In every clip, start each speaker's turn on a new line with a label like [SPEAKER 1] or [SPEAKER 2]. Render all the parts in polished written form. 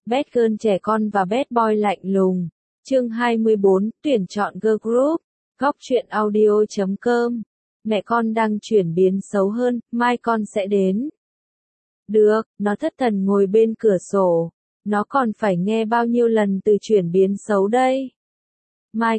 [SPEAKER 1] Bad Girl trẻ con và Bad Boy lạnh lùng. Chương 24, tuyển chọn girl group. Góc truyện audio.com. Mẹ con đang chuyển biến xấu hơn, mai con sẽ đến. Được, nó thất thần ngồi bên cửa sổ. Nó còn phải nghe bao nhiêu lần từ chuyển biến xấu đây. Mai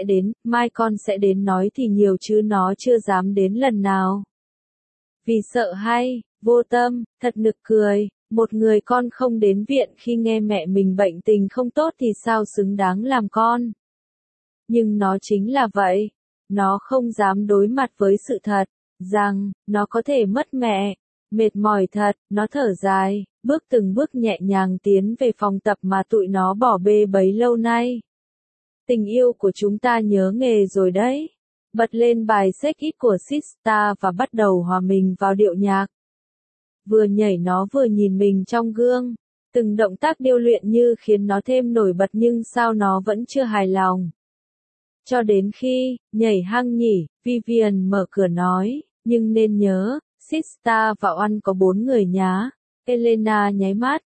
[SPEAKER 1] con sẽ đến nói thì nhiều chứ nó chưa dám đến lần nào. Vì sợ hay, vô tâm, thật nực cười, một người con không đến viện khi nghe mẹ mình bệnh tình không tốt thì sao xứng đáng làm con. Nhưng nó chính là vậy. Nó không dám đối mặt với sự thật, rằng, nó có thể mất mẹ. Mệt mỏi thật, nó thở dài, bước từng bước nhẹ nhàng tiến về phòng tập mà tụi nó bỏ bê bấy lâu nay. Tình yêu của chúng ta nhớ nghề rồi đấy. Bật lên bài Shake It của Sista và bắt đầu hòa mình vào điệu nhạc. Vừa nhảy nó vừa nhìn mình trong gương. Từng động tác điêu luyện như khiến nó thêm nổi bật nhưng sao nó vẫn chưa hài lòng. Cho đến khi, nhảy hăng nhỉ, Vivian mở cửa nói, nhưng nên nhớ, Sista và Oan có 4 người nhá. Elena nháy mắt,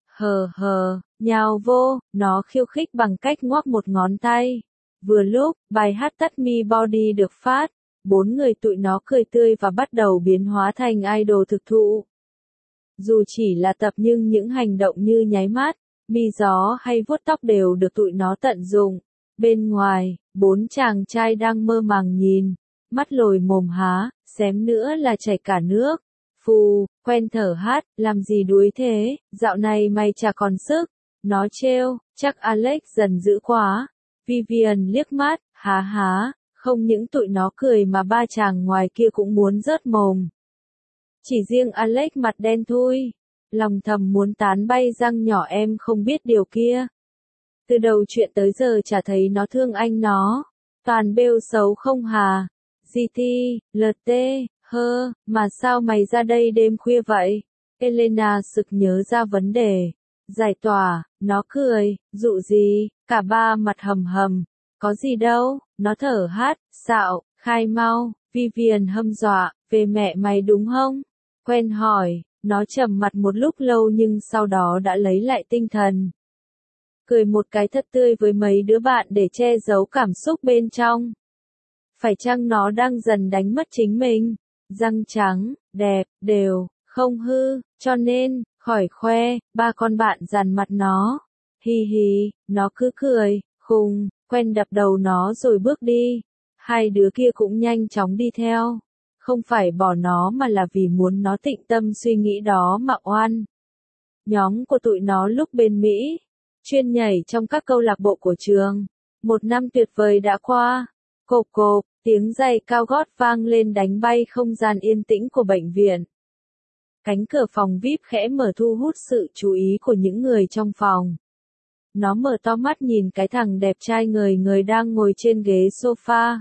[SPEAKER 1] nhào vô, nó khiêu khích bằng cách ngoắc một ngón tay. Vừa lúc, bài hát Touch Me Body được phát, 4 người tụi nó cười tươi và bắt đầu biến hóa thành idol thực thụ. Dù chỉ là tập nhưng những hành động như nháy mắt, mi gió hay vuốt tóc đều được tụi nó tận dụng. Bên ngoài, 4 chàng trai đang mơ màng nhìn, mắt lồi mồm há, xém nữa là chảy cả nước. Phù, quen thở hát, làm gì đuối thế, dạo này mày chả còn sức. Nó trêu, chắc Alex dần dữ quá. Vivian liếc mắt, há, không những tụi nó cười mà 3 chàng ngoài kia cũng muốn rớt mồm. Chỉ riêng Alex mặt đen thui, lòng thầm muốn tán bay răng nhỏ em không biết điều kia. Từ đầu chuyện tới giờ chả thấy nó thương anh nó, toàn bêu xấu không hà. GT, LT, mà sao mày ra đây đêm khuya vậy? Elena sực nhớ ra vấn đề. Giải tỏa, nó cười, dụ gì, cả ba mặt hầm, có gì đâu, nó thở hát, xạo, khai mau, Vivian hâm dọa, về mẹ mày đúng không? Quen hỏi, nó trầm mặt một lúc lâu nhưng sau đó đã lấy lại tinh thần. Cười một cái thật tươi với mấy đứa bạn để che giấu cảm xúc bên trong. Phải chăng nó đang dần đánh mất chính mình? Răng trắng, đẹp, đều, không hư, cho nên, khỏi khoe, 3 con bạn dằn mặt nó. Hi, nó cứ cười, khùng, quen đập đầu nó rồi bước đi. 2 đứa kia cũng nhanh chóng đi theo. Không phải bỏ nó mà là vì muốn nó tịnh tâm suy nghĩ đó mà oan. Nhóm của tụi nó lúc bên Mỹ, chuyên nhảy trong các câu lạc bộ của trường. 1 năm tuyệt vời đã qua. Cộp, tiếng giày cao gót vang lên đánh bay không gian yên tĩnh của bệnh viện. Cánh cửa phòng VIP khẽ mở thu hút sự chú ý của những người trong phòng. Nó mở to mắt nhìn cái thằng đẹp trai người đang ngồi trên ghế sofa.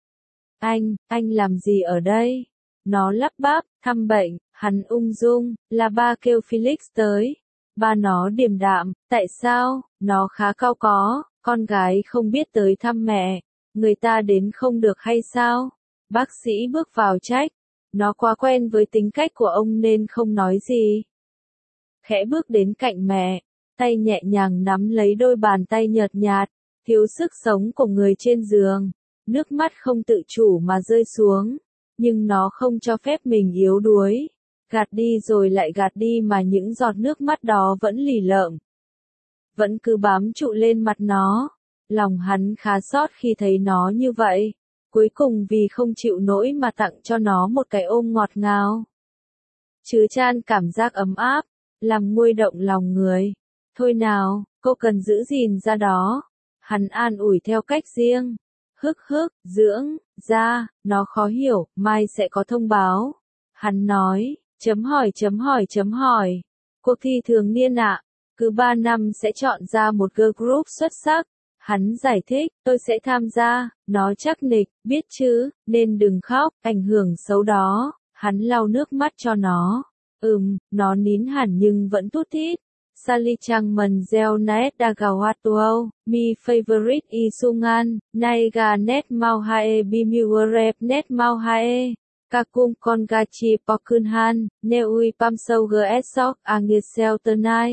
[SPEAKER 1] Anh làm gì ở đây? Nó lắp bắp, thăm bệnh, hắn ung dung, là ba kêu Felix tới. Ba nó điềm đạm, tại sao? Nó khá cao có, con gái không biết tới thăm mẹ. Người ta đến không được hay sao? Bác sĩ bước vào trách. Nó quá quen với tính cách của ông nên không nói gì. Khẽ bước đến cạnh mẹ, tay nhẹ nhàng nắm lấy đôi bàn tay nhợt nhạt, thiếu sức sống của người trên giường. Nước mắt không tự chủ mà rơi xuống, nhưng nó không cho phép mình yếu đuối. Gạt đi rồi lại gạt đi mà những giọt nước mắt đó vẫn lì lợm. Vẫn cứ bám trụ lên mặt nó. Lòng hắn khá xót khi thấy nó như vậy. Cuối cùng vì không chịu nổi mà tặng cho nó một cái ôm ngọt ngào. Chứa chan cảm giác ấm áp, làm nguôi động lòng người. Thôi nào, cô cần giữ gìn ra đó. Hắn an ủi theo cách riêng. Dưỡng, ra, nó khó hiểu, mai sẽ có thông báo. Hắn nói, chấm hỏi. Cuộc thi thường niên ạ, cứ 3 năm sẽ chọn ra một girl group xuất sắc. Hắn giải thích, tôi sẽ tham gia, nó chắc nịch, biết chứ, nên đừng khóc, ảnh hưởng xấu đó. Hắn lau nước mắt cho nó. Nó nín hẳn nhưng vẫn tút thít. Sally Chang Mần Gieo Naet Dagawatuo, Mi Favorite Isungan, Naiga Net Mau Hae Bimuerep Net Mau Hae, Kakum Kongachi Pokunhan, Neui Pamsau Gsok Angisel Ternai.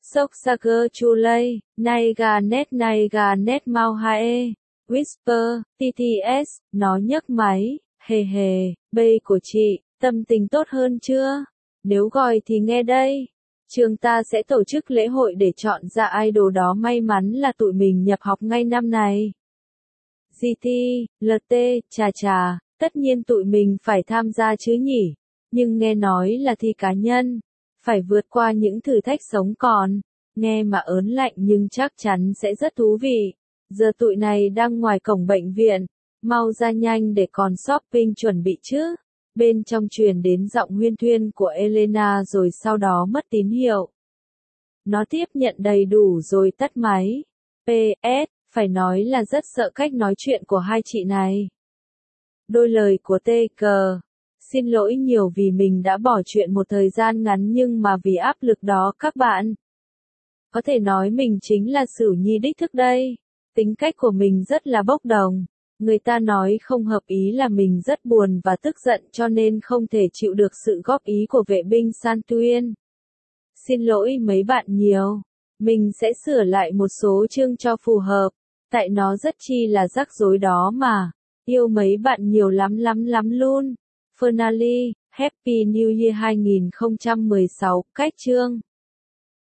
[SPEAKER 1] Sok Sager Chulei, Naiga Net Mau Hae, Whisper, TTS, nó nhấc máy, hề hề, bây của chị, tâm tình tốt hơn chưa? Nếu gọi thì nghe đây. Trường ta sẽ tổ chức lễ hội để chọn ra idol đó, may mắn là tụi mình nhập học ngay năm này. GT, LT, chà, tất nhiên tụi mình phải tham gia chứ nhỉ, nhưng nghe nói là thi cá nhân, phải vượt qua những thử thách sống còn, nghe mà ớn lạnh nhưng chắc chắn sẽ rất thú vị. Giờ tụi này đang ngoài cổng bệnh viện, mau ra nhanh để còn shopping chuẩn bị chứ. Bên trong truyền đến giọng huyên thuyên của Elena rồi sau đó mất tín hiệu. Nó tiếp nhận đầy đủ rồi tắt máy. PS, phải nói là rất sợ cách nói chuyện của hai chị này. Đôi lời của TK. Xin lỗi nhiều vì mình đã bỏ chuyện một thời gian ngắn nhưng mà vì áp lực đó các bạn. Có thể nói mình chính là Sửu Nhi đích thức đây. Tính cách của mình rất là bốc đồng. Người ta nói không hợp ý là mình rất buồn và tức giận cho nên không thể chịu được sự góp ý của vệ binh San Tuyên. Xin lỗi mấy bạn nhiều. Mình sẽ sửa lại một số chương cho phù hợp. Tại nó rất chi là rắc rối đó mà. Yêu mấy bạn nhiều lắm luôn. Finally, Happy New Year 2016, cách chương.